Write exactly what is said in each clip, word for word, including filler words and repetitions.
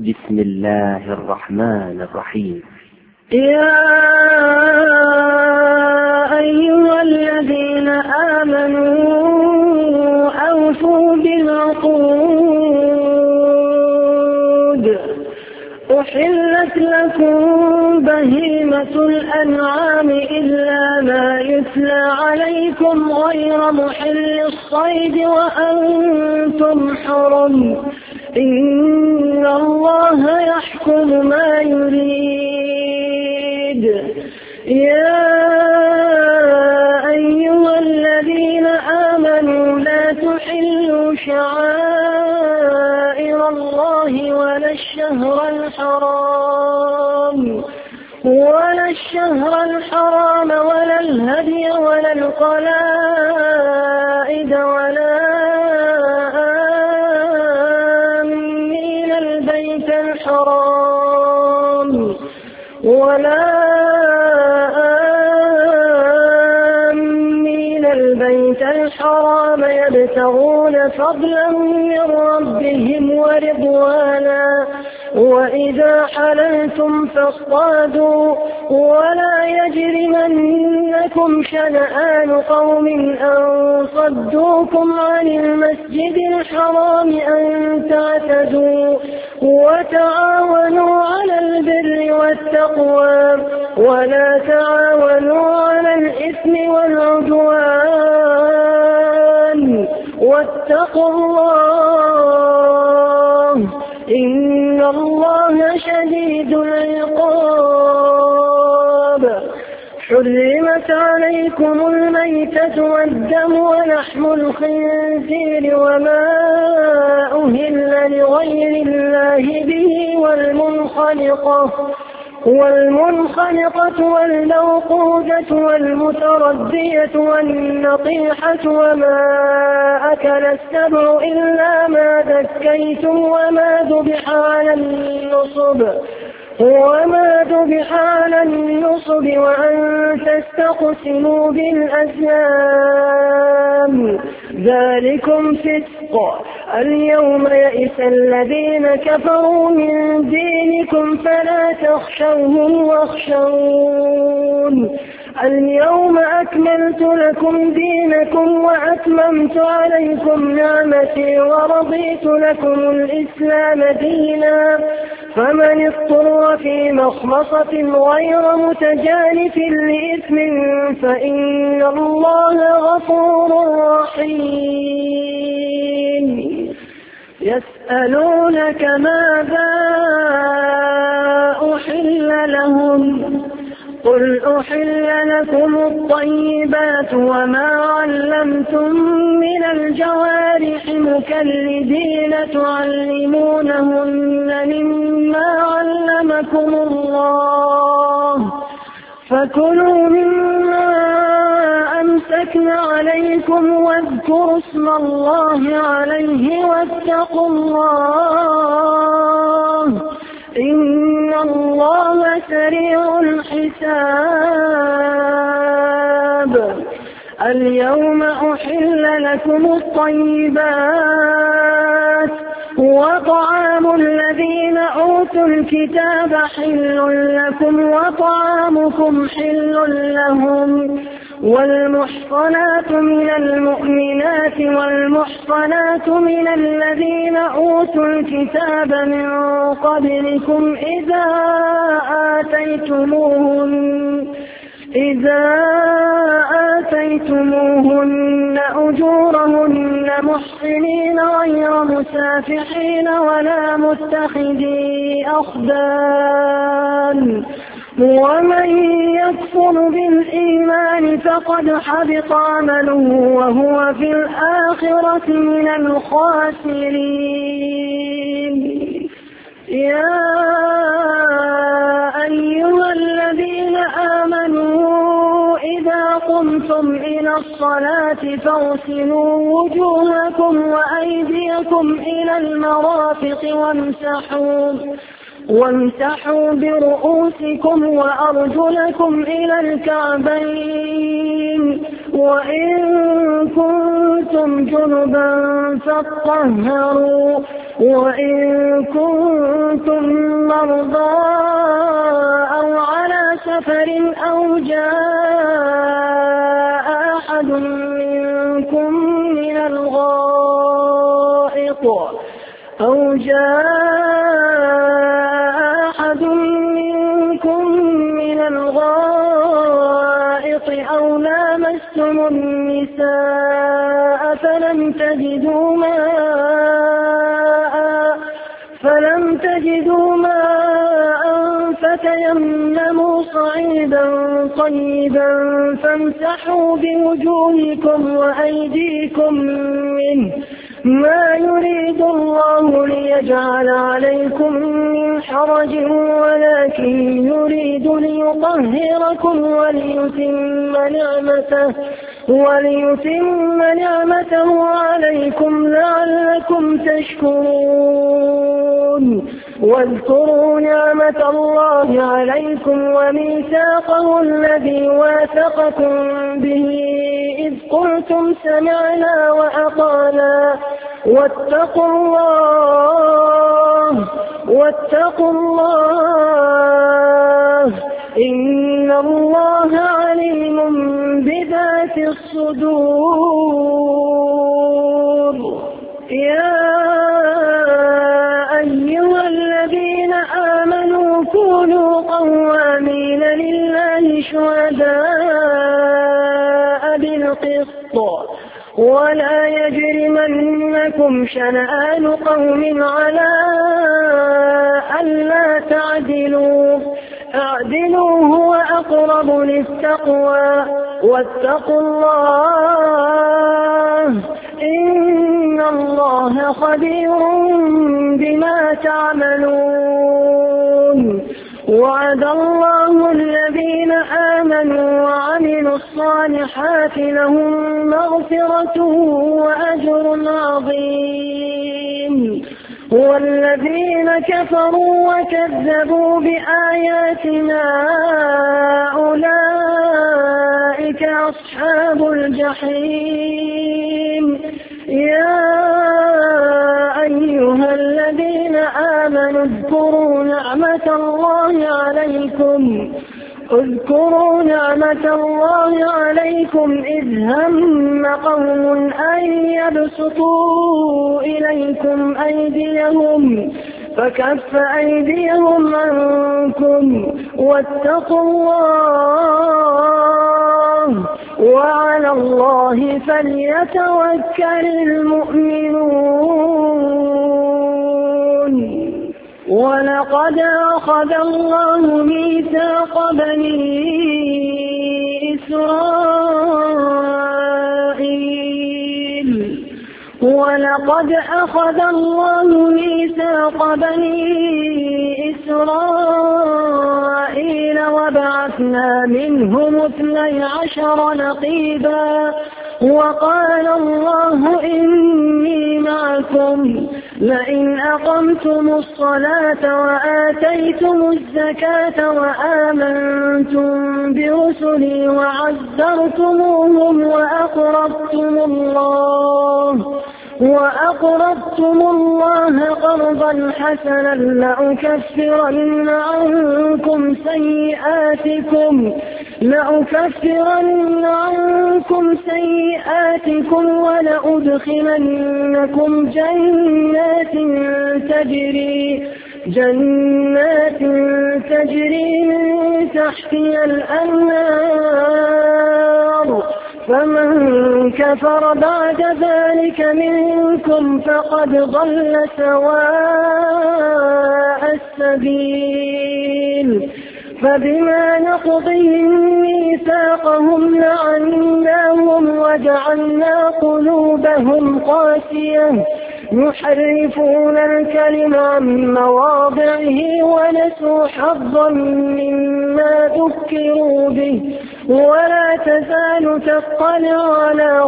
بسم الله الرحمن الرحيم. يا أيها الذين آمنوا أوفوا بالعقود، أحلت لكم بهيمة الأنعام إلا ما يتلى عليكم غير محل الصيد وأنتم حرم، إن الله يحكم ما يريد. يا أيها الذين آمنوا لا تحلوا شعائر الله ولا الشهر الحرام ولا الشهر الحرام ولا الهدي ولا القلائد ولا آمين البيت الحرام ولا آمين البيت الحرام يبتغون فضلا من ربهم ورضوانا، وإذا حللتم فاصطادوا ولا يجرمنكم شنآن قوم أن صدوكم عن المسجد الحرام أن تعتدوا، وتعاونوا على البر والتقوى ولا تعاونوا على الإثم والعدوان، واتقوا الله إن الله شديد العقاب. حرمت عليكم الميتة والدم ولحم الخنزير وما أهل لغير الله به والمنخنقة والمنخنقة والموقوذة والمتردية والنطيحة وما أكل السبع إلا ما ذكيتم وما ذبح على النصب وما ذبح على النصب وأن تستقسموا بالأزلام، ذلكم فسق. اليوم يئس الذين كفروا من دينكم فلا تخشوهم واخشون. اليوم أكملت لكم دينكم وأتممت عليكم نعمتي ورضيت لكم الإسلام دينا، فمن اضطر في مخمصة غير متجانف لإثم فإن الله غفور رحيم. يسألونك ماذا أحل لهم، قل أحل لكم الطيبات وما علمتم من الجوارح مكلبين تعلمونهن مما علمكم الله، فكلوا مما أمسكن عليكم واذكروا اسم الله عليه واتقوا الله إن الله سريع الحساب. اليوم أحل لكم الطيبات وطعام الذين أوتوا الكتاب حل لكم وطعامكم حل لهم، والمحصنات من المؤمنات والمحصنات من الذين أوتوا الكتاب من قبلكم إذا آتيتموهن إذا آتيتموهن أجورهن محصنين غير مسافحين ولا متخذي أخدان، ومن يكفر بالإيمان فقد حبط عمله وهو في الآخرة من الخاسرين. يا أيها الذين آمنوا إذا قمتم إلى الصلاة فاغسلوا وجوهكم وأيديكم إلى المرافق وامسحوا وامسحوا برؤوسكم وأرجلكم إلى الكعبين، وإن كنتم جنبا فاطهروا وإن كنتم مرضى أو على سفر أو جاء أحد منكم من الغائط أو جاء أحد منكم من الغائط أو لامستم النساء فلم تجدوا ماء فلم تجدوا ماء فتيمموا صعيدا طيبا فامسحوا بوجوهكم وأيديكم منه ما يريد الله ليجعل عليكم من حرج ولكن يريد ليطهركم وليتم نعمته وليتم نعمته عليكم لعلكم تشكرون واذكروا نعمة الله عليكم وميثاقه الذي واثقكم به إذ قلتم سمعنا وأطعنا واتقوا الله واتقوا الله إن الله عليم بذات الصدور. يا أيها الذين آمنوا كونوا قوامين لله شهداء بالقسط ولا يجرمنكم شنآن قوم على ألا تعدلوا اعدلوا هو أقرب للتقوى واتقوا الله إن الله خبير بما تعملون. وعد الله الذين آمنوا وعملوا الصالحات لهم مغفرة وأجر عظيم والذين كفروا وكذبوا بآياتنا أولئك أصحاب الجحيم. يا أيها الذين آمنوا اذكروا نعمة الله عليكم اذكروا نعمة الله عليكم إذ هم قوم أن يبسطوا إليكم أيديهم فكف أيديهم عنكم واتقوا الله وعلى الله فليتوكل المؤمنون. ولقد أخذ الله ميثاق بني إسرائيل ولقد أخذ الله ميثاق بني إسرائيل وبعثنا منهم اثني عشر نقيبا وقال الله إني معكم لئن أقمتم الصلاة وآتيتم الزكاة وآمنتم برسلي وعزرتموهم وأقرضتم الله وأقرضتم الله قرضا حسنا لأكفرن عنكم سيئاتكم لأكفرن عنكم سيئاتكم ولأدخلنكم جنات تجري جنات تجري من تحتها الأنهار فمن كفر بعد ذلك منكم فقد ضل سواء السبيل. فبما نقضهم ميثاقهم لعناهم وجعلنا قلوبهم قاسية يحرفون الكلم عن مواضعه ونسوا حظا مما ذكروا به ولا تزال تطلع على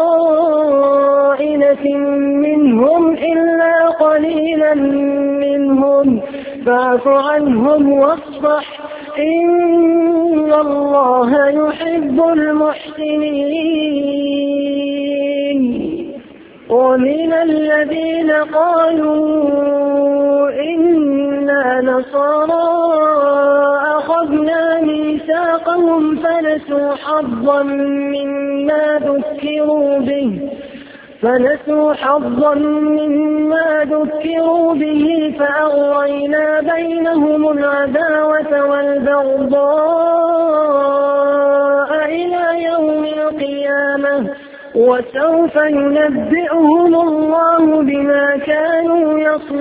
خائنة منهم إلا قليلا منهم فاعف عنهم واصفح إن الله يحب المحسنين. ومن الذين قالوا إنا نصارى أخذنا ميثاقهم فنسوا حظا مما ذكروا به فنسوا حظا مما ذكروا به فأغرينا بينهم العداوة والبغضاء إلى يوم القيامة وسوف ينبئهم الله بما كانوا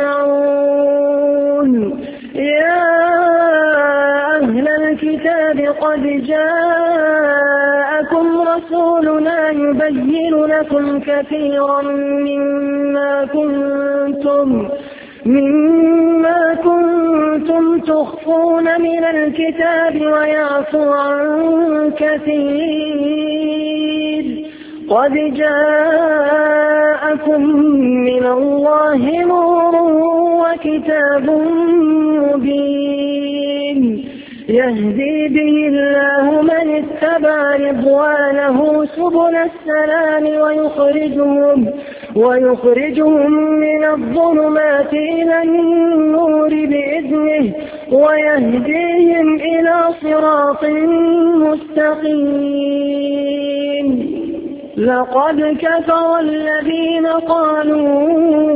يصنعون. يا أهل الكتاب قد جاءكم رسولنا يبين لكم كثيرا مما كنتم مما كنتم تخفون من الكتاب ويعفو عن كثير. قد جاءكم من الله نور وكتاب مبين يهدي به الله من اتبع رضوانه سبل السلام ويخرجهم ويخرجهم من الظلمات إلى النور بإذنه ويهديهم إلى صراط مستقيم. لقد كفر الذين قالوا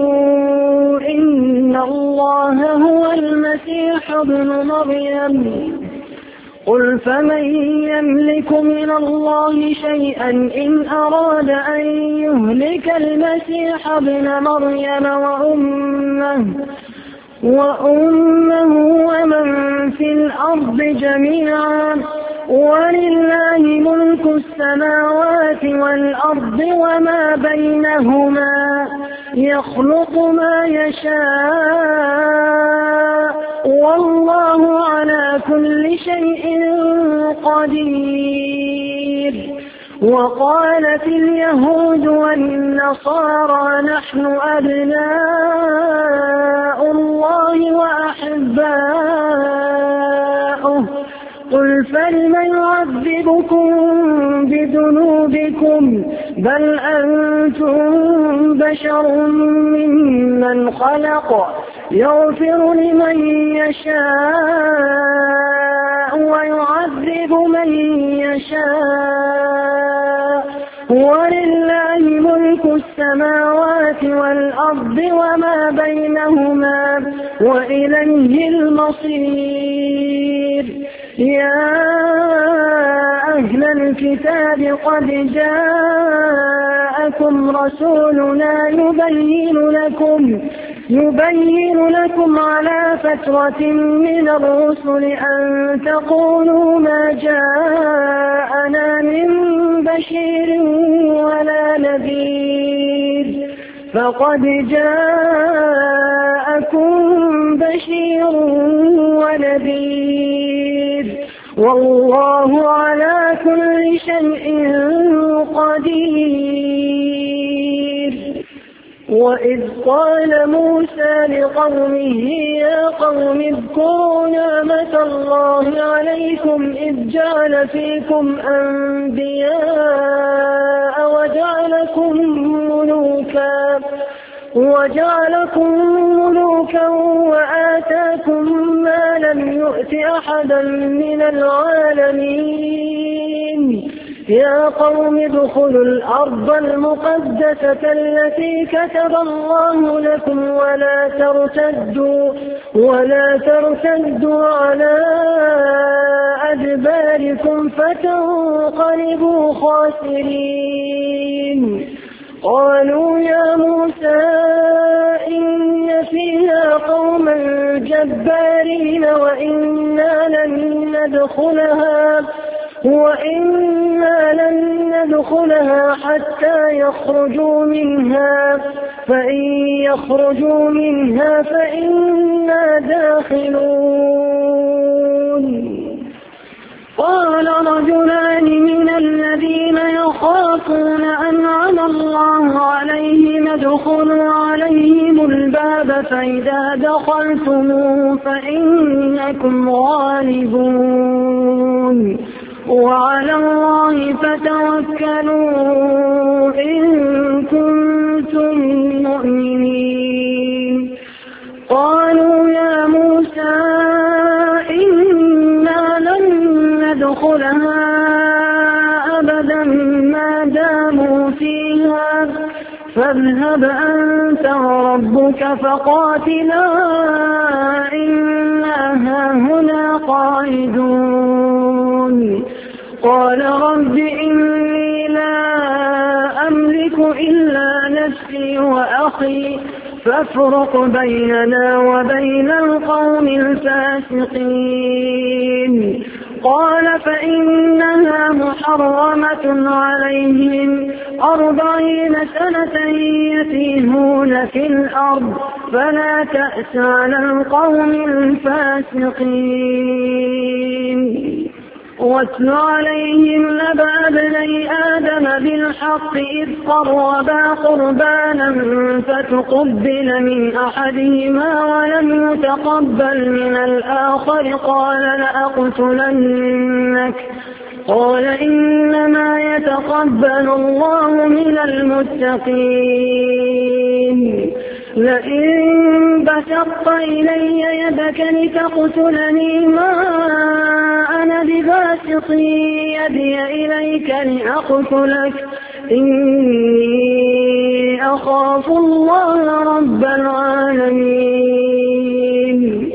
إن الله هو المسيح ابن مريم قل فمن يملك من الله شيئا إن أراد أن يهلك المسيح ابن مريم وأمه وأمه ومن في الأرض جميعا ولله ملك السماوات والأرض وما بينهما يخلق ما يشاء والله على كل شيء قدير. وقالت اليهود والنصارى نحن أبناء الله وأحباؤه قل فلم يعذبكم بذنوبكم بل أنتم بشر ممن خلق يغفر لمن يشاء ويعذب من يشاء ولله ملك السماوات والأرض وما بينهما وإليه المصير. يا أهل الكتاب قد جاءكم رسولنا يبين لكم يبين لكم على فترة من الرسل أن تقولوا ما جاءنا من بشير ولا نذير فقد جاءكم بشير ونذير والله على كل شيء قدير. وإذ قال موسى لقومه يا قوم اذكروا نعمة الله عليكم إذ جعل فيكم أنبياء وجعلكم ملوكا وجعلكم ملوكا وآتاكم ما لم يؤت أحدا من العالمين. يا قوم ادخلوا الأرض المقدسة التي كتب الله لكم ولا ترتدوا ولا ترتدوا على أدباركم فتنقلبوا خاسرين. قالوا يا موسى إن فيها قوما جبارين وإنا لن ندخلها وإنا لن ندخلها حتى يخرجوا منها فإن يخرجوا منها فإنا داخلون. قال رجلان من الذين يخافون أنعم الله عليهم ادخلوا عليهم الباب فإذا دخلتموه فإنكم غالبون وعلى الله فتوكلوا إن كنتم يدخلها أبدا ما داموا فيها فاذهب أنت وربك فقاتلا إنا هاهنا قاعدون قال رب إني لا أملك إلا نفسي وأخي فافرق بيننا وبين القوم الفاسقين قال فإنها محرمة عليهم أربعين سنة يتيهون في الأرض فلا تأس على القوم الفاسقين واتل عليهم نبأ ابني آدم بالحق إذ قربا قربانا فتقبل من أحدهما ولم يتقبل من الآخر قال لأقتلنك قال إنما يتقبل الله من المتقين لئن بسطت إلي يدك لتقتلني ما أنا بباسط يدي إليك لأقتلك إني أخاف الله رب العالمين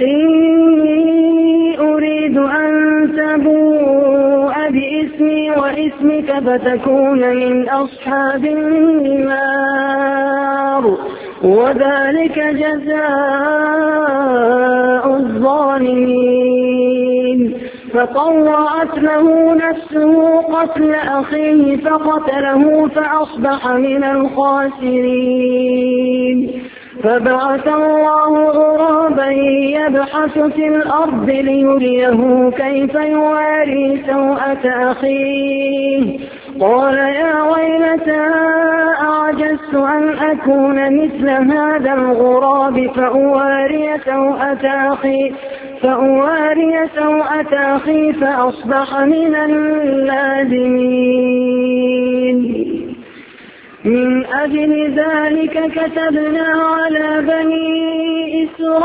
إني أريد أن تبوء بإسمي وإسمك فتكون من أصحاب النار وذلك جزاء الظالمين فطوعت له نفسه قتل أخيه فقتله فأصبح من الخاسرين فبعث الله غرابا يبحث في الأرض ليريه كيف يواري سوءة أخيه قال يا ويلتى أعجزت أن أكون مثل هذا الغراب فأواري سوءة أخي فأواري سوءة أخي فأصبح من النادمين من أجل ذلك كتبنا على بني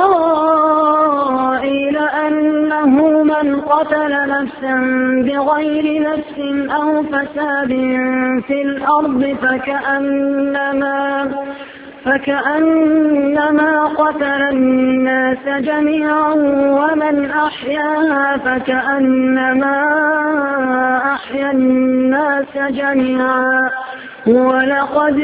إسرائيل أنه من قتل نفسا بغير نفس أو فساد في الأرض فكأنما فكأنما قتل الناس جميعا ومن أحياها فكأنما أحيا الناس جميعا ولقد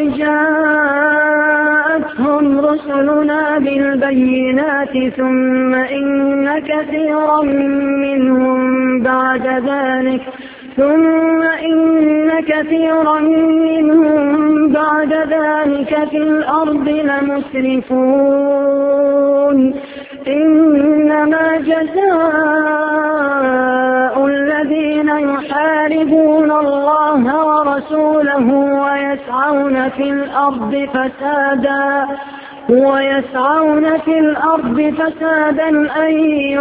جاءتهم رسلنا بالبينات ثم إن كثيرا منهم بعد ذلك ثم إن كثيرا منهم بعد ذلك في الأرض لمسرفون إنما جزاء الذين يحاربون الله ورسوله ويسعون في الأرض فسادا ويسعون في الأرض فسادا أن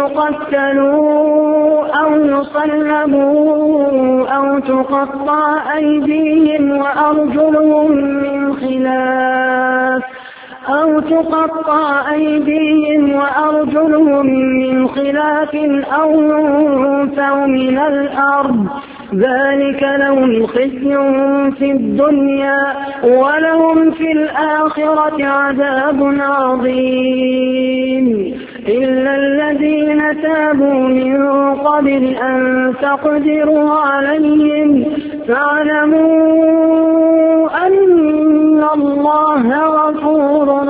يقتلوا أو يصلبوا أو تقطع أيديهم وأرجلهم من خلاف أو تقطع أيديهم وأرجلهم من خلاف أو ينفوا من الأرض ذلك لهم خزي في الدنيا ولهم في الآخرة عذاب عظيم إلا الذين تابوا من قبل أن تقدروا عليهم فاعلموا أن الله غفور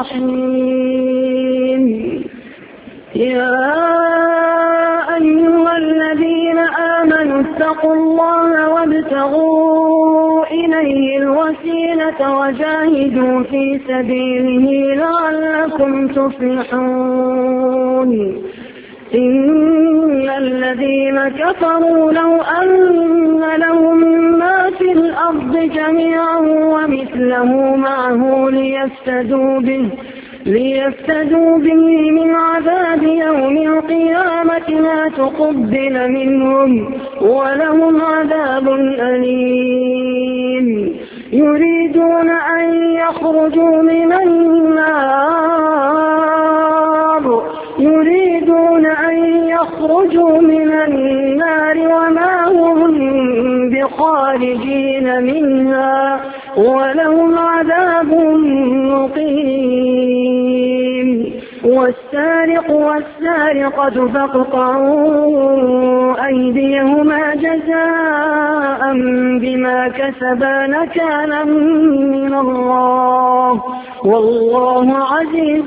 رحيم يا أيها الذين آمنوا اتقوا الله وابتغوا إليه الوسيلة وجاهدوا في سبيله لعلكم تفلحون إن الذين كفروا لو أن لهم ما في الأرض جميعا ومثله معه ليفتدوا به ليفتدوا به من عذاب يوم القيامة ما تقبل منهم ولهم عذاب أليم يريدون أن يخرجوا من النار يريدون يريدون أن يخرجوا من النار وما هم بخارجين منها ولهم عذاب مقيم. والسارق والسارقة فاقطعوا أيديهما جزاء بما كسبا نكالا من الله والله عزيز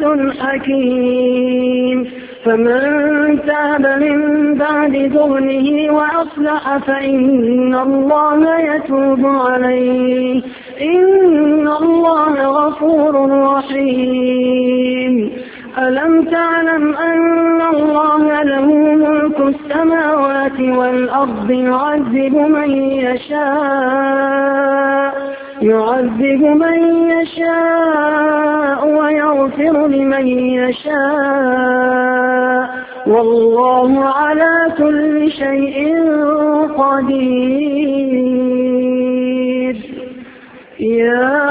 حكيم. فمن تاب من بعد ظلمه وأصلح فإن الله يتوب عليه إن الله غفور رحيم. ألم تعلم أن الله له ملك السماوات والأرض يعذب من يشاء يعذب من يشاء ويغفر لمن يشاء والله على كل شيء قدير. يا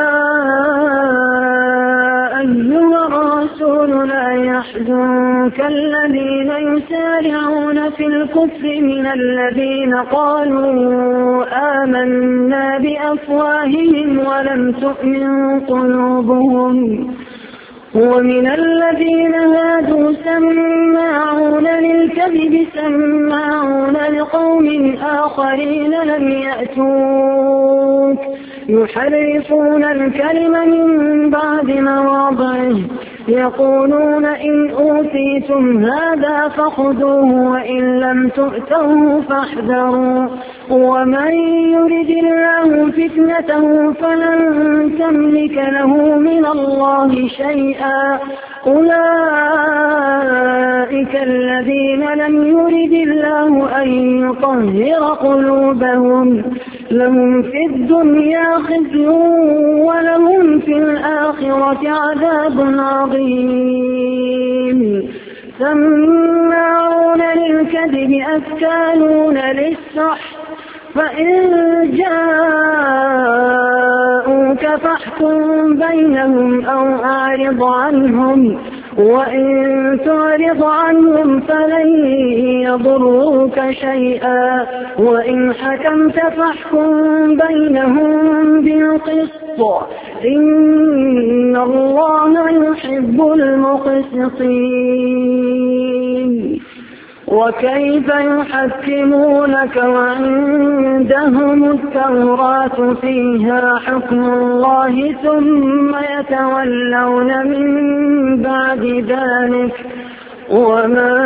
أيها الرسول لا يحزنك الذين يسارعون في الكفر من الذين قالوا آمنا بأفواههم ولم تؤمن قلوبهم ومن الذين هادوا سماعون للكذب سماعون لقوم آخرين لم يأتوك يحرفون الكلم من بعد مواضعه يقولون إن أوتيتم هذا فخذوه وإن لم تؤتوه فاحذروا ومن يرد الله فتنته فلن تملك له من الله شيئا أولئك الذين لم يرد الله أن يطهر قلوبهم لهم في الدنيا خزي ولهم في الآخرة عذاب عظيم. سماعون للكذب أكالون للسحت فإن جاءوك فاحكم بينهم أو أعرض عنهم وإن تعرض عنهم فلن يضروك شيئا وإن حكمت فاحكم بينهم بالقسط إن الله يحب المقسطين. وكيف يحكمونك وعندهم التوراة فيها حكم الله ثم يتولون من بعد ذلك وما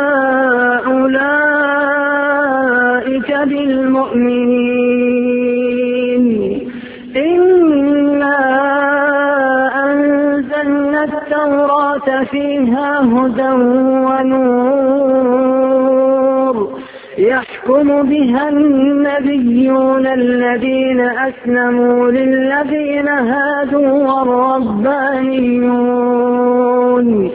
أولئك بالمؤمنين. إنا أنزلنا التوراة فيها هدى ونور يحكم بها النبيون الذين أسلموا للذين هادوا والربانيون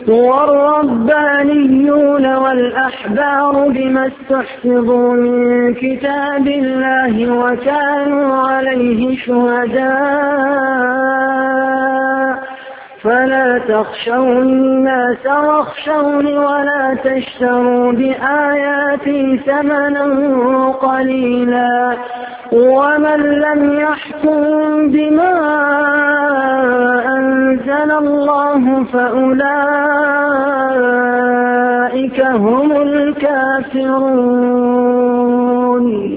والربانيون والأحبار بما استحفظوا من كتاب الله وكانوا عليه شهداء فلا تخشوا الناس واخشوني ولا تشتروا بآياتي ثمنا قليلا ومن لم يحكم بما أنزل الله فأولئك هم الكافرون.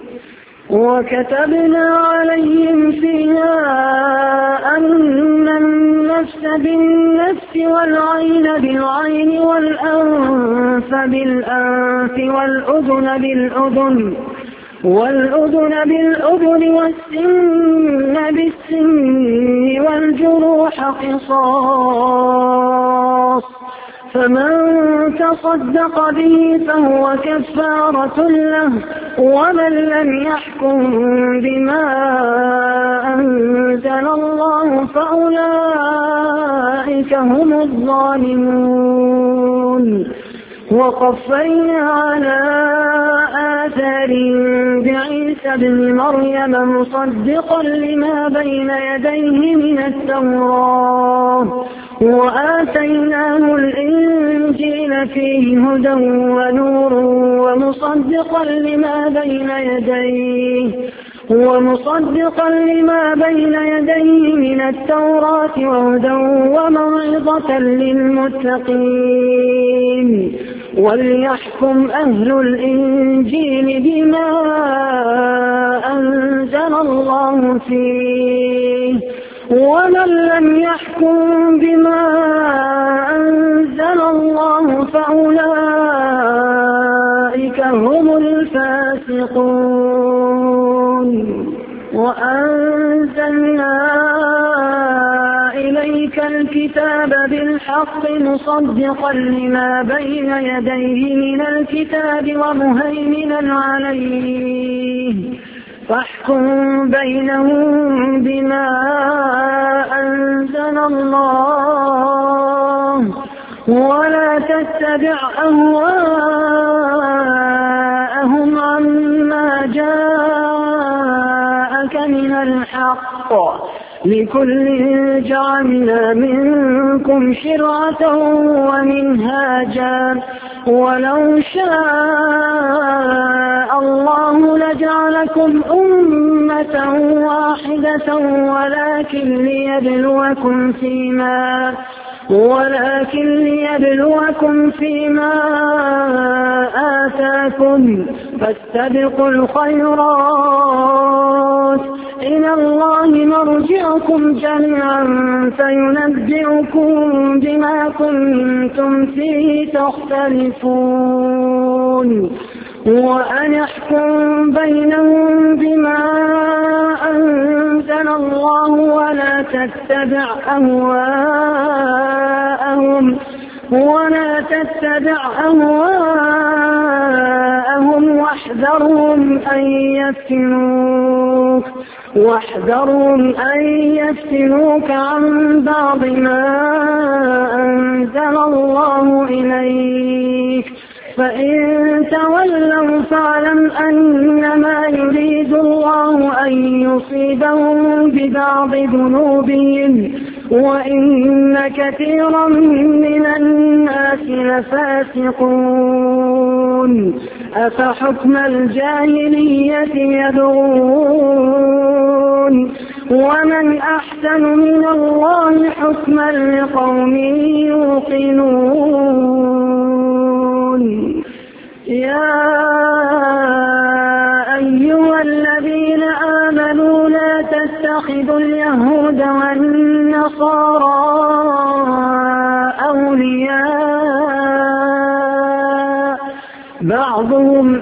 وكتبنا عليهم فيها أن النفس بالنفس والعين بالعين والأنف بالأنف والأذن بالأذن والأذن بالأذن والسن بالسن والجروح قصاص فمن تصدق به فهو كفارة له ومن لم يحكم بما أنزل الله فأولئك هم الظالمون. وقفينا على آثارهم بعيسى ابن مريم مصدقا لما بين يديه من التوراة وآتيناه الإنجيل فيه هدى ونور ومصدقا لما بين يديه ومصدقا لما بين يديه من التوراة وهدى وموعظة للمتقين وليحكم أهل الإنجيل بما أنزل الله فيه ومن لم يحكم بما أنزل الله فأولئك هم الفاسقون. وأنزلنا إليك الكتاب بالحق مصدقا لما بين يديه من الكتاب ومهيمنا عليه فاحكم بينهم بما أنزل الله ولا تتبع أهواءهم عما جاءك من الحق لكل جعلنا منكم شرعة ومنهاجا ولو شاء الله لجعلكم أمة واحدة ولكن ليبلوكم فيما ولكن ليبلوكم فيما آتاكم فاستبقوا الخيرات إلى الله مرجعكم جميعا فينبئكم بما كنتم فيه تختلفون وأن يحكم بينهم بما أنزل الله ولا تتبع أهواءهم ولا تتبع أهواءهم واحذرهم أن يفتنوك واحذرهم أن يفتنوك عن بعض ما أنزل الله إليك فإن تولوا فاعلم أنما يريد الله أن يصيبهم ببعض ذنوبهم وإن كثيرا من الناس لفاسقون أفحكم الجاهلية يبغون ومن أحسن من الله حكما لقوم يوقنون. يا أيها الذين آمنوا لا تتخذوا اليهود والنصارى أولياء بعضهم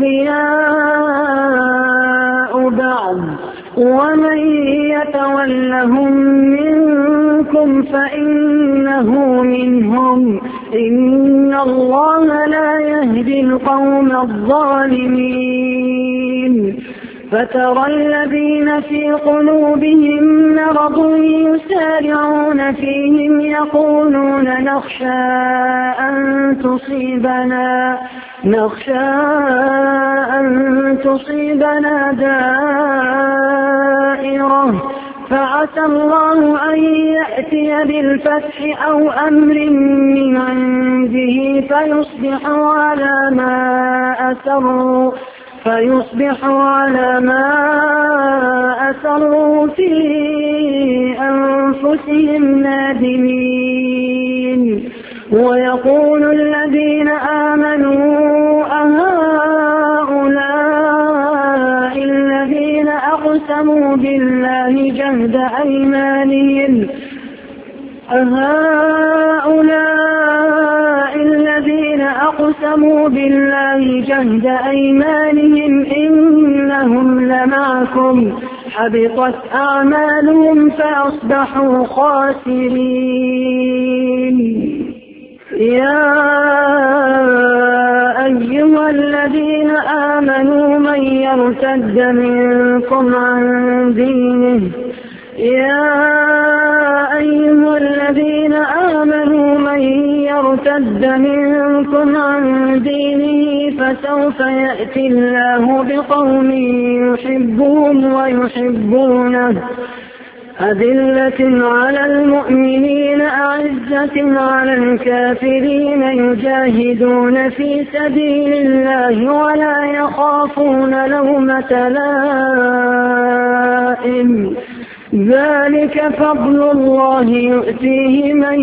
أولياء بعض ومن يتولهم منكم فإنه منهم إن الله لا يهدي القوم الظالمين. فترى الذين في قلوبهم مرض يسارعون فيهم يقولون نخشى أن تصيبنا نخشى أن تصيبنا دائرة فعسى الله أن يأتي بالفتح أو أمر من عنده فيصبحوا على ما أسروا فيصبحوا على ما أسروا في أنفسهم نادمين. ويقول الذين آمنوا أهؤلاء الذين أقسموا بالله جهد أيمانهم أهؤلاء الذين أقسموا بالله جهد أيمانهم إنهم لمعكم حبطت أعمالهم فأصبحوا خاسرين. يا أيها الذين آمنوا من يرتد منكم عن دينه يا أيها الذين آمنوا من يرتد منكم عن دينه فسوف يأتي الله بقوم يحبهم ويحبونه أذلة على المؤمنين أعزة على الكافرين يجاهدون في سبيل الله ولا يخافون لومة لائم ذلك فضل الله يؤتيه من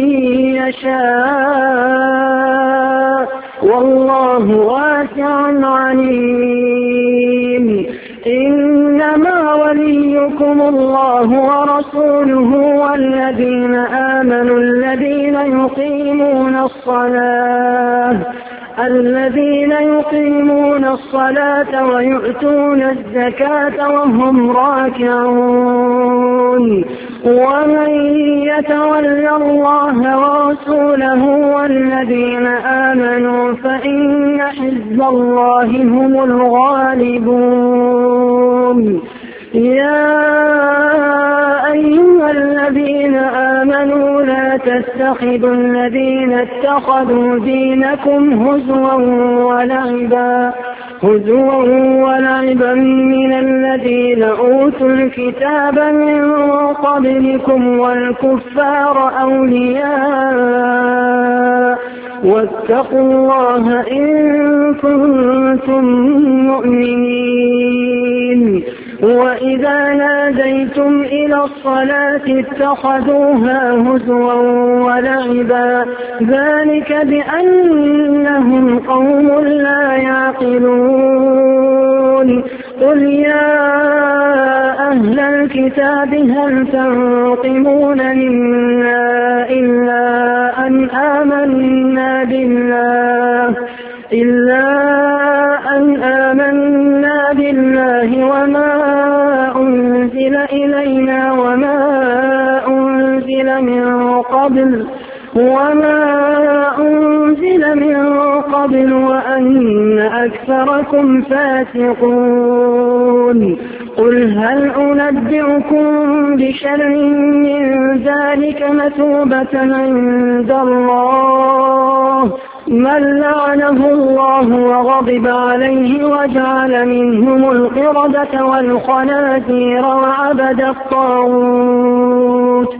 يشاء والله واسع عليم إنما وليكم الله ورسوله والذين آمنوا الذين يقيمون الصلاة الذين يقيمون الصلاة ويؤتون الزكاة وهم راكعون ومن يتول الله ورسوله والذين آمنوا فإن حزب الله هم الغالبون يا أيها الذين آمنوا لا تتخذوا الذين اتخذوا دينكم هزوا ولعبا هزوا ولعبا من الذين أوتوا الكتاب من قبلكم والكفار أولياء واتقوا الله إن كنتم مؤمنين وإذا ناديتم إلى الصلاة اتخذوها هزوا ولعبا ذلك بأنهم قوم لا يعقلون قل يا أهل الكتاب هل تنقمون منا إلا أن آمنا بالله إلا أن آمنا بالله وما أنزل إلينا وما أنزل من قبل وما أنزل من قبل وأن أكثركم فاسقون قل هل أنبئكم بشر من ذلك مثوبة عند الله من لعنه الله وغضب عليه وجعل منهم القردة والخنازير وعبد الطاغوت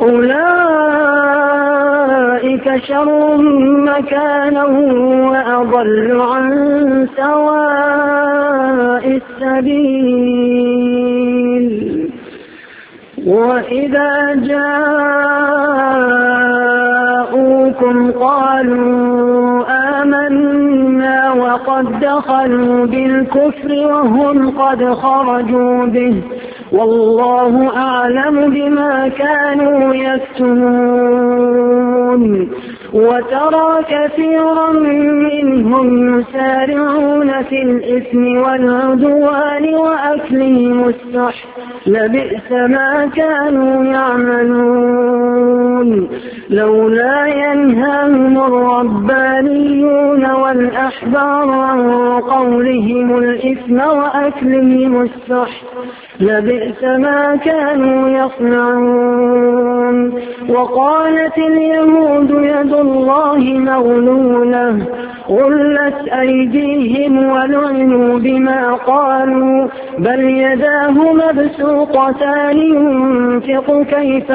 أولئك شر مكانا وأضل عن سواء السبيل وإذا جاءوكم قالوا آمنا وقد دخلوا بالكفر وهم قد خرجوا به والله أعلم بما كانوا يكتمون وترى كثيرا منهم يسارعون في الإثم والعدوان وأكلهم السحت لبئس ما كانوا يعملون لولا ينهاهم الربانيون والأحبار عن قولهم الإثم وأكلهم السحت لبئس ما كانوا يصنعون وقالت اليهود يد الله مغلولة غلت أيديهم ولعنوا بما قالوا بل يداه مبسوطتان ينفق كيف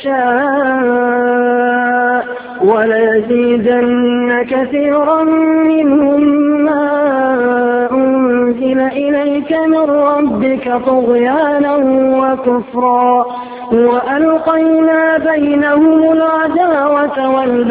يشاء وليزيدن كثيرا منهم ما أنزل إليك من ربك طغيانا وكفرا وألقينا بينهم العداوة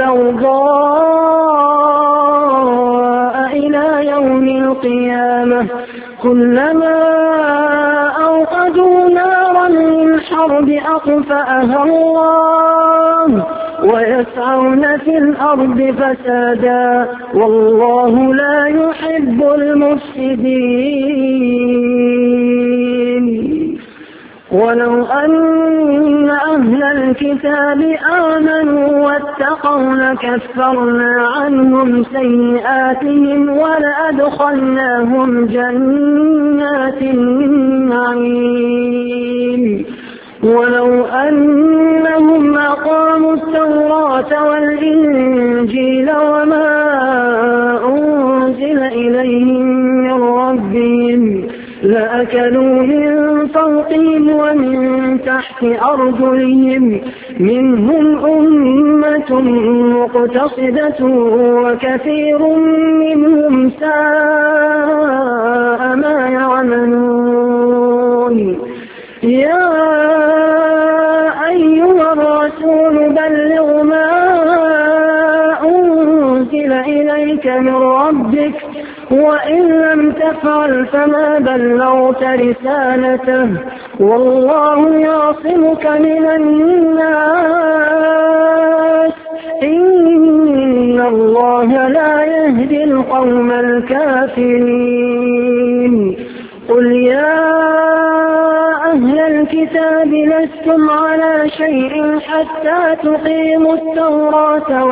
والبغضاء إلى يوم القيامة كلما أوقدوا نارا للحرب أطفأها الله ويسعون في الأرض فسادا والله لا يحب المفسدين ولو أن أهل الكتاب آمنوا واتقوا لكفرنا عنهم سيئاتهم ولأدخلناهم جنات النعيم ولو أنهم أقاموا التوراة والإنجيل وما أنزل إليهم من ربهم لأكلوا من فوقهم ومن تحت تحت أرجلهم منهم أمة مقتصدة وكثير منهم ساء ما يعملون يا أيها الرسول بلغ ما أنزل إليك من ربك وإن لم تفعل فما بلغت رسالته والله يعصمك من الناس إن الله لا يهدي القوم الكافرين قل يا أهل الكتاب لستم على شيء حتى تقيموا التوراة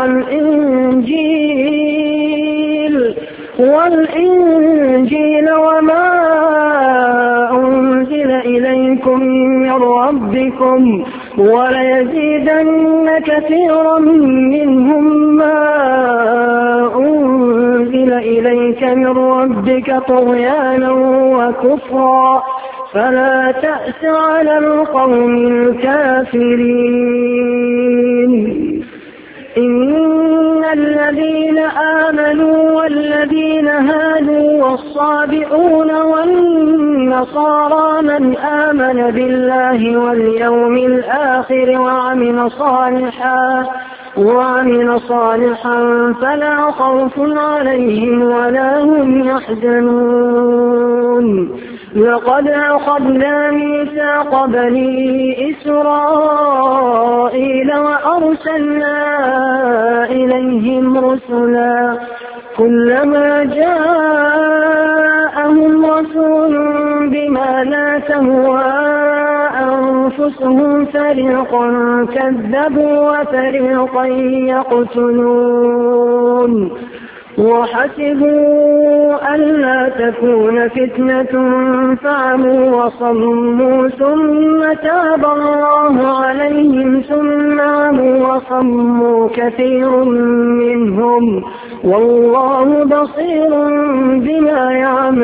والإنجيل والإنجيل وما أنزل إليكم من ربكم وليزيدن كثيرا منهم ما أنزل إليك من ربك طغيانا وكفرا فلا تأس على القوم الكافرين إن الذين آمنوا والذين هادوا والصابئون والنصارى من آمن بالله واليوم الآخر وعمل صالحا وعمل صالحا فلا خوف عليهم ولا هم يحزنون لقد أخذنا ميثاق بني إسرائيل وأرسلنا إليهم رسلا كلما جاءهم رسول بما لا تهوى أنفسهم فريقا كذبوا وفريقا يقتلون وحسبوا ألا تكون فتنة فعموا وصموا ثم تاب الله عليهم ثم عموا وصموا كثير منهم والله بصير بما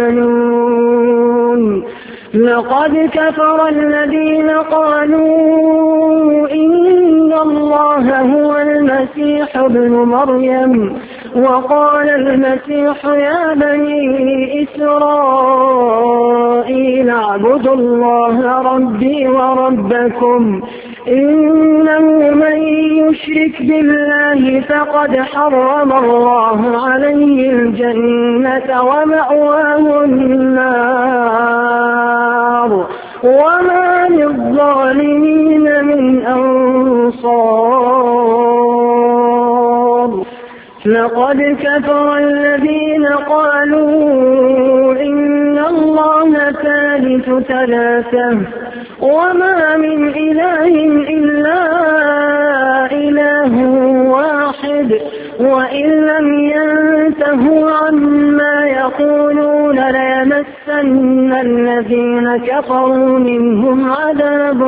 يعملون لقد كفر الذين قالوا إن الله هو المسيح ابن مريم وقال المسيح يا بني إسرائيل اعبدوا الله ربي وربكم إنه من يشرك بالله فقد حرم الله عليه الجنة ومأواه النار وما للظالمين من أنصار لقد كفر الذين قالوا إن الله ثالث ثلاثة وما من إله إلا إله واحد وإن لم ينتهوا عما يقولون ليمسن الذين كفروا منهم عذاب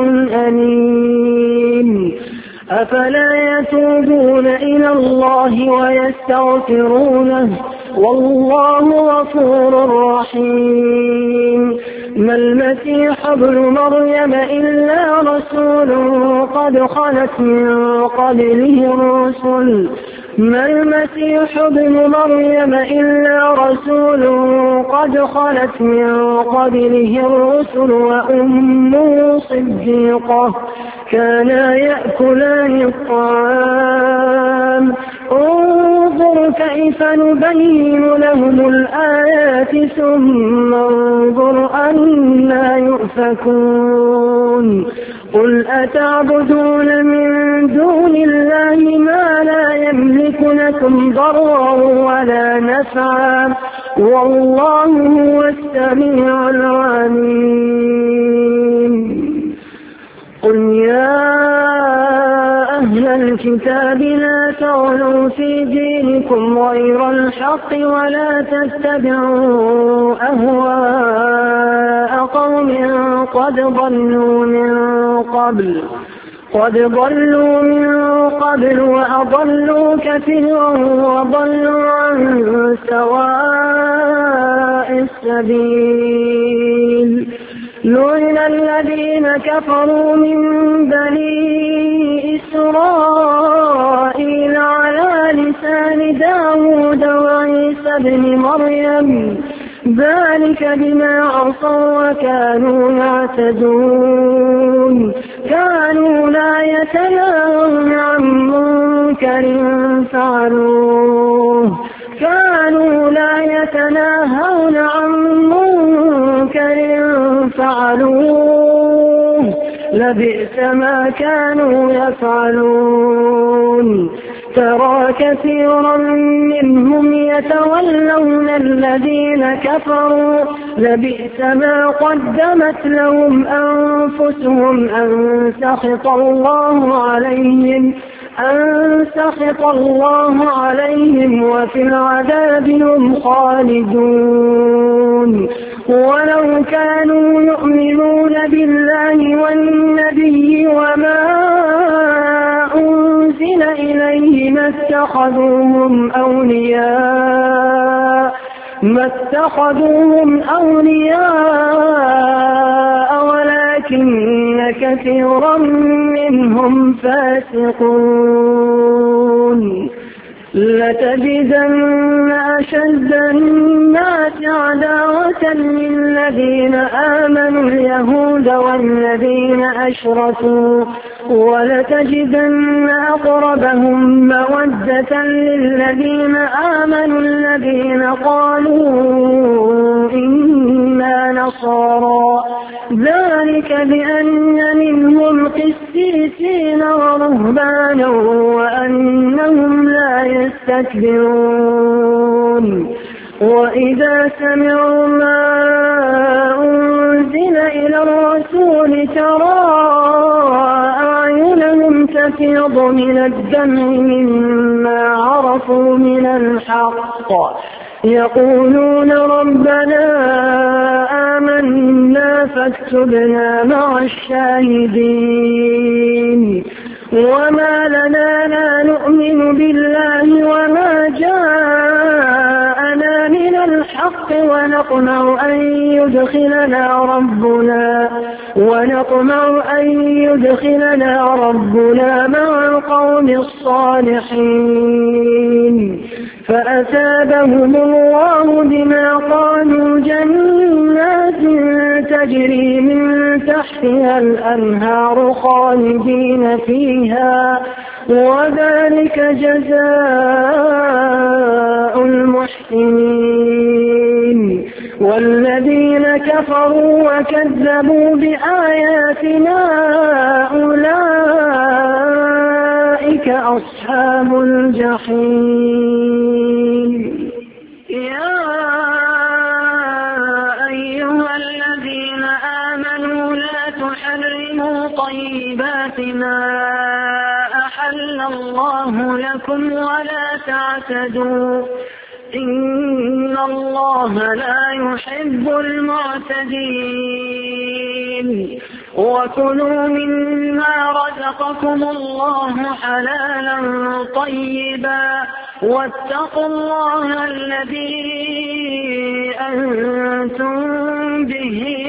أليم أفلا يتوبون إلى الله ويستغفرونه والله غفور رحيم ما المسيح ابن مريم إلا رسول قد خلت من قبله الرسل ما المسيح ابن مريم إلا رسول قد خلت من قبله الرسل وأمه صديقة كانا يأكلان الطعام انظر كيف نبين لهم الآيات ثم انظر أنا يؤفكون قل أتعبدون من دون الله ما لا يملك لكم ضرا ولا نفعا والله هو السميع العليم قل يا أهل الكتاب لا تغلوا في دينكم غير الحق ولا تتبعوا أهواء قوم قد ضلوا من قبل قد ضلوا من قبل وأضلوا كثيرا وضلوا عن سواء السبيل لعن الذين كفروا من بني إسرائيل على لسان داود وعيسى بن مريم ذلك بما عصوا وكانوا يعتدون كانوا لا يتناهون عن منكر فعلوه كانوا لا يتناهون عن منكر فعلوه لبئس ما كانوا يفعلون ترى كثيرا منهم يتولون الذين كفروا لبئس ما قدمت لهم أنفسهم أن سخط الله عليهم أن سخط الله عليهم وفي العذاب هم خالدون ولو كانوا يؤمنون بالله والنبي وما أنزل إليه ما اتخذوهم أولياء ما اتخذوهم أولياء ولكن كثيرا منهم فاسقون لتجدن أشد الناس عداوة للذين آمنوا اليهود والذين أشركوا ولتجدن أقربهم مودة للذين آمنوا الذين قالوا إنا نصارى ذلك بأن منهم قسيسين ورهبانا وأنهم لا يستكبرون وإذا سمعوا ما أنزل إلى الرسول ترى أعينهم تفيض من الدمع مما عرفوا من الحق يقولون ربنا آمنا فاكتبنا مع الشاهدين وما لنا لا نؤمن بالله وما جاءنا من الحق ونطمع أن يدخلنا ربنا ونطمع أن يدخلنا ربنا مع القوم الصالحين فأثابهم الله بما قالوا جنات تجري من تحتها الأنهار خالدين فيها وذلك جزاء المحسنين والذين كفروا وكذبوا بآياتنا أولئك أصحاب الجحيم يا أيها الذين آمنوا لا تحرموا طيبات ما أحل الله لكم ولا تعتدوا إن الله لا يحب المعتدين وكلوا مما رزقكم الله حلالا طيبا واتقوا الله الذي أنتم به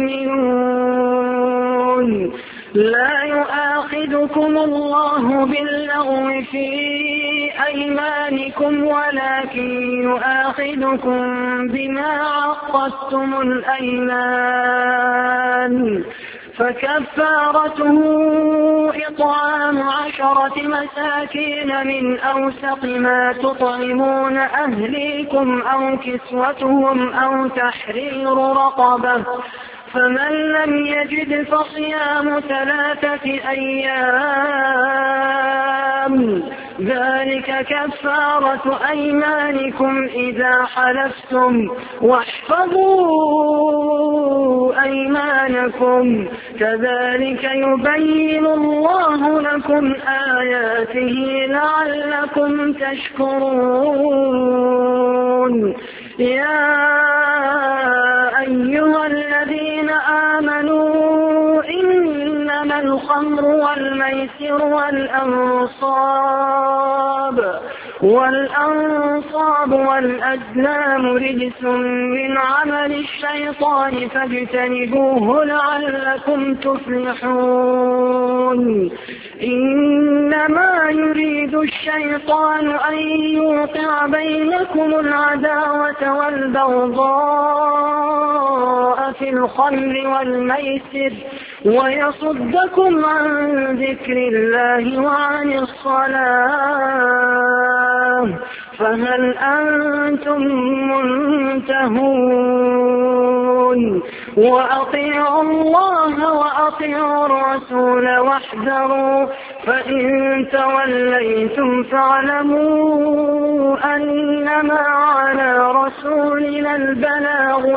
مؤمنون لا يؤاخذكم الله باللغو في أيمانكم ولكن يؤاخذكم بما عقدتم الأيمان فكفارته إطعام عشرة مساكين من أوسط ما تطعمون أهليكم أو كسوتهم أو تحرير رقبة فمن لم يجد فصيام ثلاثة أيام ذلك كفارة أيمانكم إذا حلفتم واحفظوا أيمانكم كذلك يبين الله لكم آياته لعلكم تشكرون يا أيها الذين آمنوا إنما الخمر والميسر والأنصاب والأنصاب الأنصاب والأزلام رجس من عمل الشيطان فاجتنبوه لعلكم تفلحون إنما يريد الشيطان أن يوقع بينكم العداوة والبغضاء في الخمر والميسر ويصدكم عن ذكر الله وعن الصلاة فهل أنتم منتهون وأطيعوا الله وأطيعوا الرسول واحذروا فإن توليتم فاعلموا أنما على رسولنا البلاغ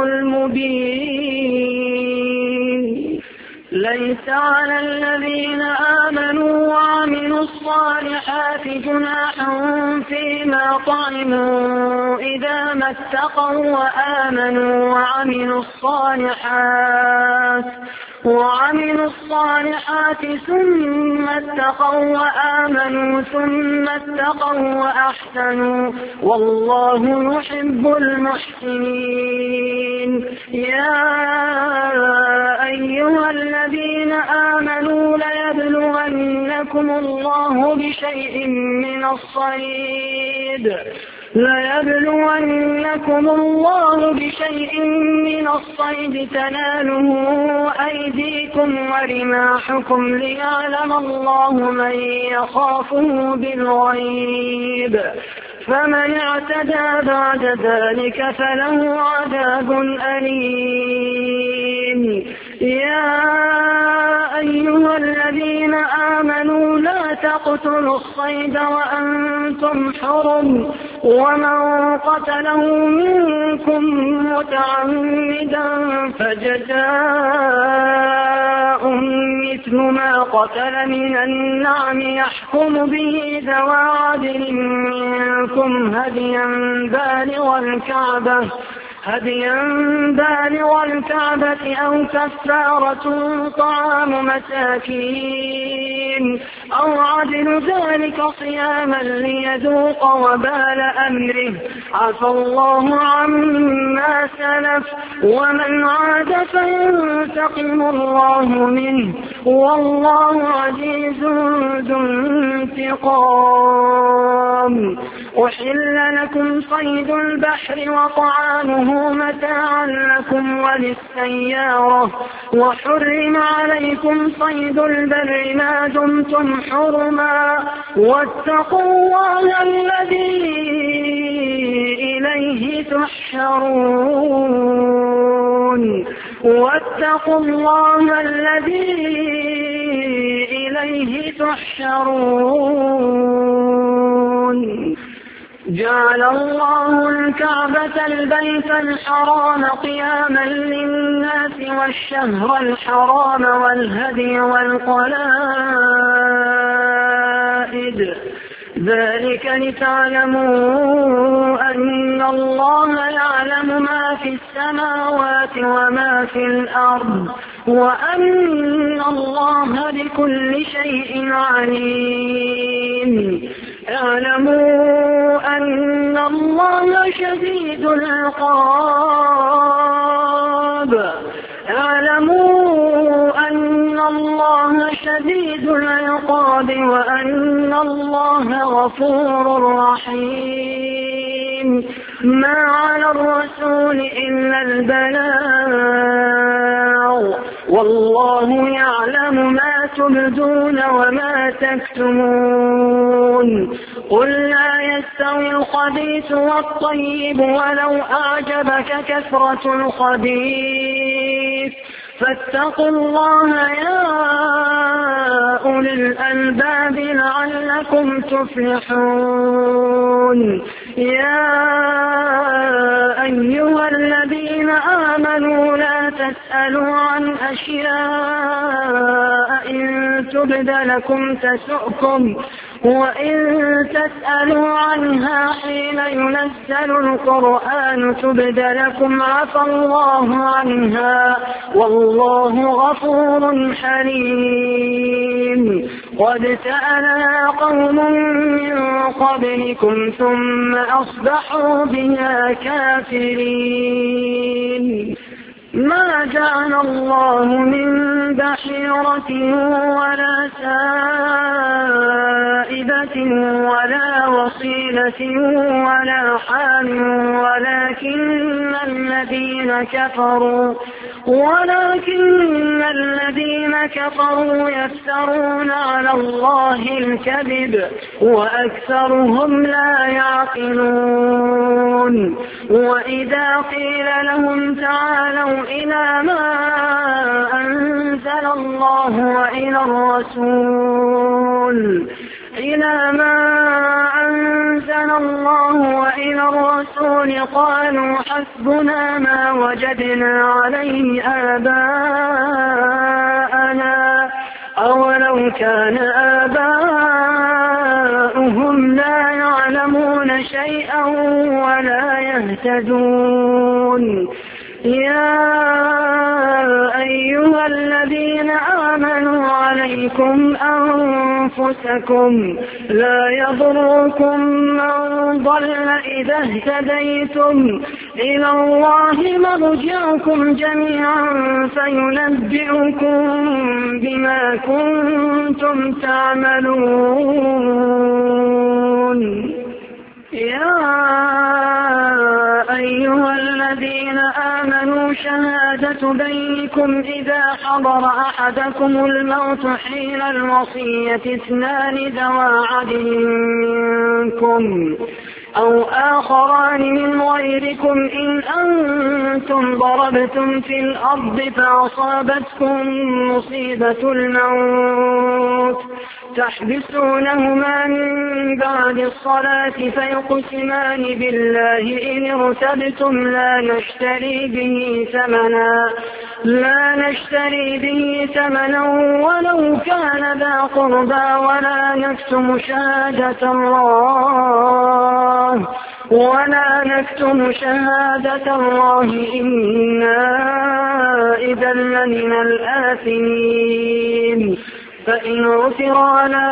المبين ليس على الذين آمنوا وعملوا الصالحات جناح فيما طعموا إذا ما اتقوا وآمنوا وعملوا الصالحات وعملوا الصالحات ثم اتقوا وآمنوا ثم اتقوا وأحسنوا والله يحب المحسنين يا أيها الذين آمنوا ليبلونكم الله بشيء من الصيد ليبلونكم الله بشيء من الصيد تناله أيديكم ورماحكم ليعلم الله من يخافه بالغيب فمن اعتدى بعد ذلك فله عذاب أليم يا أيها الذين آمنوا لا تقتلوا الصيد وأنتم حرم ومن قتله منكم متعمدا فجزاء مثل ما قتل من النعم يحكم به ذوى عدل منكم هديا بالغ الكعبة هديا بالغ الكعبة أو كفارة طعام مساكين أو عدل ذلك صياما ليذوق وبال أمره عفى الله عما سلف ومن عاد فينتقم الله منه والله عزيز ذو انتقام أحل لكم صيد البحر وطعامه متاعا لكم وللسيارة وحرم عليكم صيد البر ما دمتم حرما واتقوا الله الذي إليه تحشرون واتقوا الله الذي إليه تحشرون جعل الله الكعبة البيت الحرام قياما للناس والشهر الحرام والهدي والقلائد ذلك لتعلموا أن الله يعلم ما في السماوات وما في الأرض وأن الله بكل شيء عليم اعلموا أن الله شديد العقاب اعلموا أن الله شديد العقاب وأن الله غفور رحيم ما على الرسول إلا البلاغ والله يعلم ما تبدون وما تكتمون قل لا يستوي الخبيث والطيب ولو أعجبك كثرة الخبيث فاتقوا الله يا أولي الألباب لعلكم تفلحون يا أيها الذين آمنوا لا تسألوا عن أشياء إن تبد لكم تسؤكم وإن تسألوا عنها حين ينزل القرآن تبد لكم عفى الله عنها والله غفور حليم. قد سألها قوم من قبلكم ثم أصبحوا بها كافرين. ما جعل الله من بحيرة ولا سائبة ولا وصيلة ولا حام ولكن الذين كفروا ولكن الذين كفروا يفترون على الله الكذب وأكثرهم لا يعقلون. وإذا قيل لهم تعالوا إلى ما أنزل الله وإلى الرسول إلى ما أنزل الله وإلى الرسول قالوا حسبنا ما وجدنا عليه آباءنا أولو كان آباؤهم لا يعلمون شيئا ولا يهتدون. يا أيها الذين آمنوا عليكم أنفسكم لا يضركم من ضل إذا اهتديتم إلى الله مرجعكم جميعا فينبئكم بما كنتم تعملون. يا أيها الذين آمنوا شهادة بينكم إذا حضر أحدكم الموت حين الوصية اثنان ذوى عدل منكم أو آخران من غيركم إن أنتم ضربتم في الأرض فأصابتكم مصيبة الموت تحبسونهما من بعد الصلاة فيقسمان بالله إن ارتبتم لا نشتري به ثمنا لا نشتري به ثمنا ولو كان ذا قربى ولا نكتم شهادة الله ولا نكتم شهادة الله إنا إذا لمن الآثمين. فإن عثر على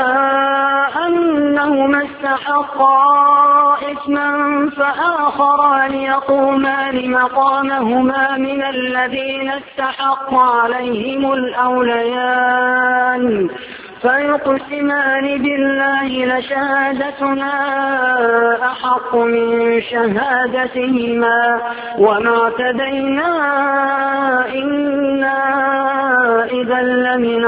أنهما استحقا إثما فآخران يقومان مقامهما من الذين استحق عليهم الأوليان فيقسمان بالله لشهادتنا أحق من شهادتهما وما اعتدينا إنا إذا لمن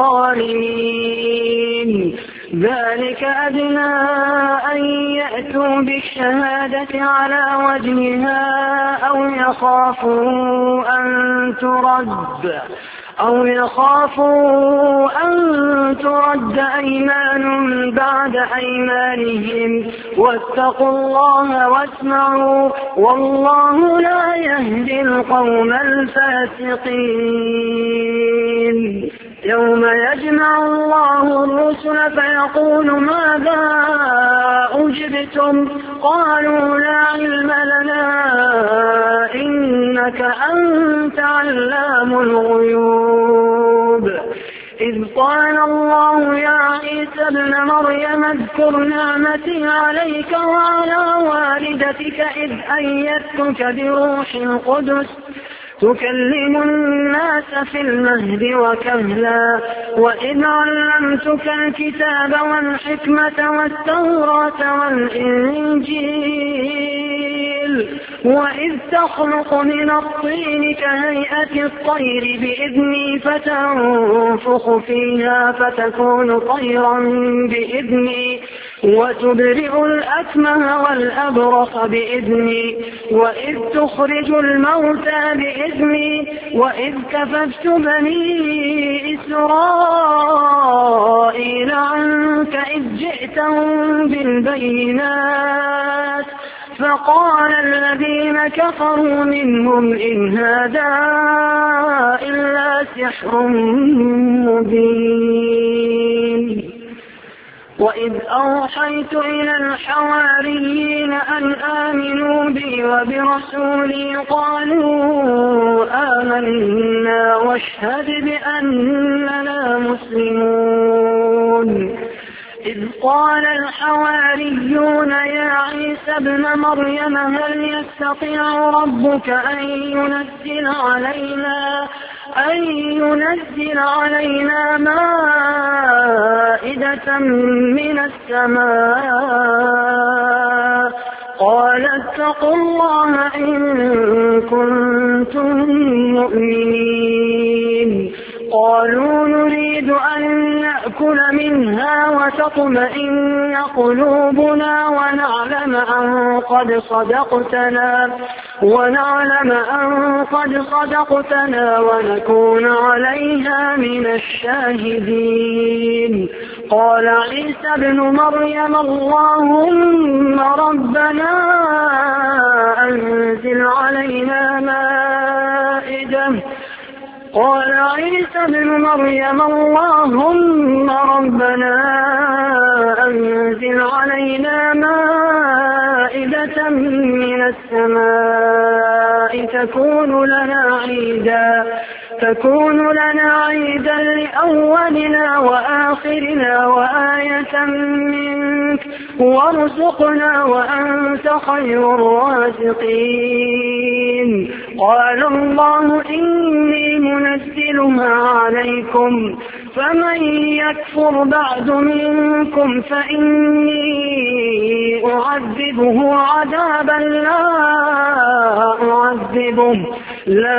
الظالمين. ذلك أدنى أن يأتوا بالشهادة على وجهها أو يخافوا أن ترد أو يخافوا أن ترد أيمان بعد أيمانهم واتقوا الله واسمعوا والله لا يهدي القوم الفاسقين. يوم يجمع الله الرسل فيقول ماذا أجبتم قالوا لا علم لنا إنك أنت علام الغيوب. إذ قال الله يا عيسى ابن مريم اذكر نعمتي عليك وعلى والدتك إذ أيدتك بروح القدس تكلم الناس في المهد وكهلا وإذ علمتك الكتاب والحكمة والتوراة والإنجيل وإذ تخلق من الطين كهيئة الطير بإذني فتنفخ فيها فتكون طيرا بإذني وتبرئ الأكمه والأبرص بإذني وإذ تخرج الموتى بإذني وإذ كففت بني إسرائيل عنك إذ جئتهم بالبينات فقال الذين كفروا منهم إن هذا إلا سحر مبين. وإذ أوحيت إلى الحواريين أن آمنوا بي وبرسولي قالوا آمنا واشهد بأننا مسلمون إذ قال الحواريون يا عيسى ابن مريم هل يستطيع ربك أن ينزل علينا أن ينزل علينا مائدة من السماء قال اتقوا الله إن كنتم مؤمنين قالوا نريد أن نأكل منها وتطمئن قلوبنا ونعلم أن قد صدقتنا ونعلم أن قد صدقتنا ونكون عليها من الشاهدين قال عيسى ابن مريم اللهم ربنا أنزل علينا مائدة قال عيسى ابن مريم اللهم ربنا أنزل علينا مائدة من السماء تكون لنا عيدا تكون لنا عيدا لأولنا وآخرنا وآية منك وارزقنا وأنت خير الرازقين قال الله إني منزلها عليكم فمن يكفر بعد منكم فإني أعذبه عذابا لا أعذبه لا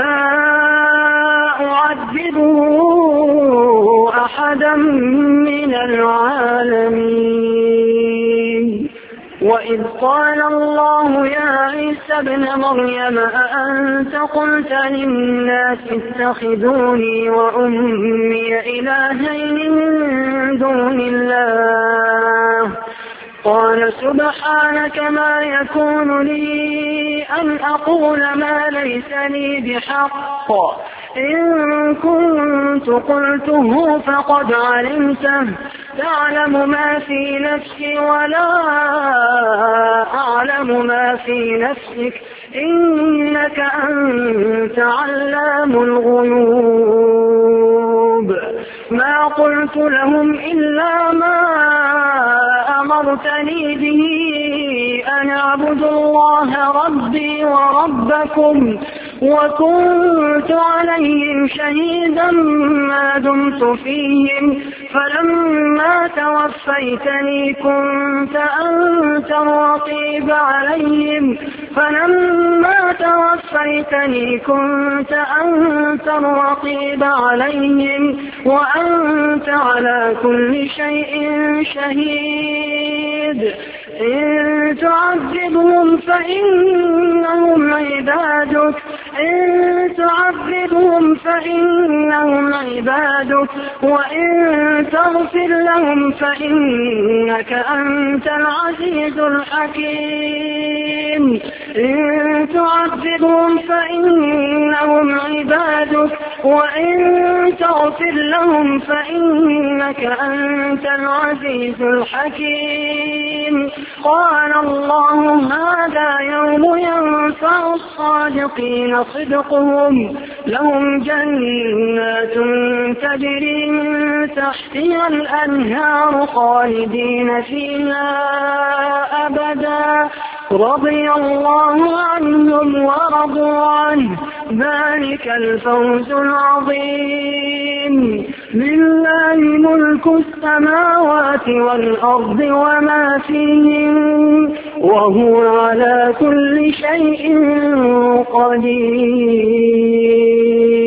أعذبه أحدا من العالمين وإذ قال الله يا عيسى ابن مريم أأنت قلت للناس اتخذوني وأمي إلهين من دون الله قال سبحانك ما يكون لي أن أقول ما ليس لي بحق إن كنت قلته فقد علمته تعلم ما في نفسي ولا أعلم ما في نفسك إنك أنت علام الغيوب ما قلت لهم إلا ما أمرتني به أن أعبدوا الله ربي وربكم وكنت عليهم شهيدا ما دمت فيهم فلما توفيتني كنت أنت الرقيب عليهم فلما توفيتني كنت أنت الرقيب عليهم وأنت على كل شيء شهيد إن تعذبهم فإنهم عبادك إن تعذبهم فإنهم عبادك وإن تغفر لهم فإنك أنت العزيز الحكيم إن تعذبهم فإنهم عبادك وإن تغفر لهم فإنك أنت العزيز الحكيم قال الله هذا يوم ينفع الصادقين صدقهم لهم جنات تجري من تحتها الأنهار خالدين فيها أبدا رضي الله عنهم ورضوا عنه ذلك الفوز العظيم لله ملك السماوات والأرض وما فيهم وهو على كل شيء قدير